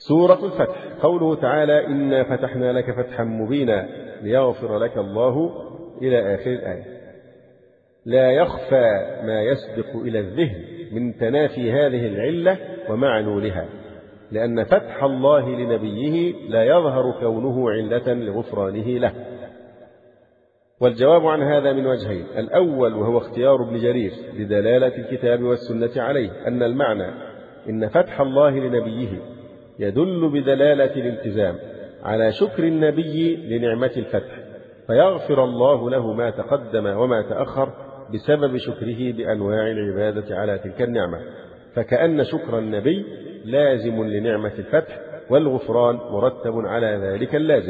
سورة الفتح. قوله تعالى: إنا فتحنا لك فتحا مبينا ليغفر لك الله إلى آخر الآية. لا يخفى ما يسبق إلى الذهن من تنافي هذه العلة ومعلولها، لأن فتح الله لنبيه لا يظهر كونه علة لغفرانه له. والجواب عن هذا من وجهين: الأول وهو اختيار ابن جرير لدلالة الكتاب والسنة عليه أن المعنى إن فتح الله لنبيه يدل بدلالة الالتزام على شكر النبي لنعمة الفتح، فيغفر الله له ما تقدم وما تأخر بسبب شكره بأنواع العبادة على تلك النعمة، فكأن شكر النبي لازم لنعمة الفتح، والغفران مرتب على ذلك اللازم.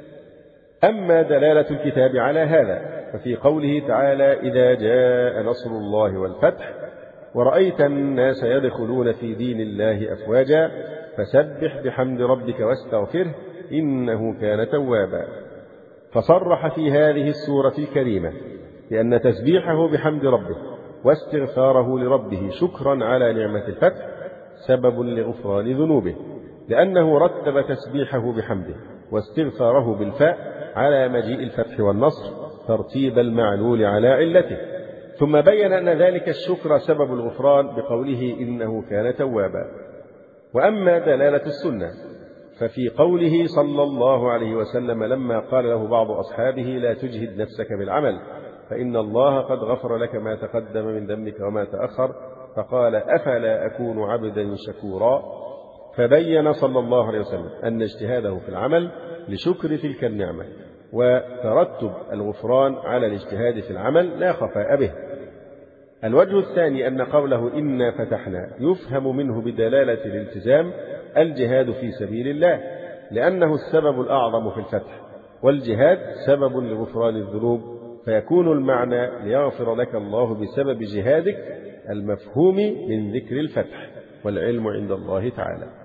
أما دلالة الكتاب على هذا ففي قوله تعالى: إذا جاء نصر الله والفتح ورأيت الناس يدخلون في دين الله أفواجا فسبح بحمد ربك واستغفره إنه كان توابا. فصرح في هذه السورة الكريمة بأن تسبيحه بحمد ربه واستغفاره لربه شكرا على نعمة الفتح سبب لغفران ذنوبه، لأنه رتب تسبيحه بحمده واستغفاره بالفاء على مجيء الفتح والنصر ترتيب المعلول على علته، ثم بين أن ذلك الشكر سبب الغفران بقوله إنه كان توابا. وأما دلالة السنة ففي قوله صلى الله عليه وسلم لما قال له بعض أصحابه: لا تجهد نفسك بالعمل فإن الله قد غفر لك ما تقدم من ذنبك وما تأخر، فقال: أفلا أكون عبدا شكورا. فبين صلى الله عليه وسلم أن اجتهاده في العمل لشكر تلك النعمة، وترتب الغفران على الاجتهاد في العمل لا خفاء به. الوجه الثاني أن قوله إنا فتحنا يفهم منه بدلالة الالتزام الجهاد في سبيل الله، لأنه السبب الأعظم في الفتح، والجهاد سبب لغفران الذنوب، فيكون المعنى ليغفر لك الله بسبب جهادك المفهوم من ذكر الفتح، والعلم عند الله تعالى.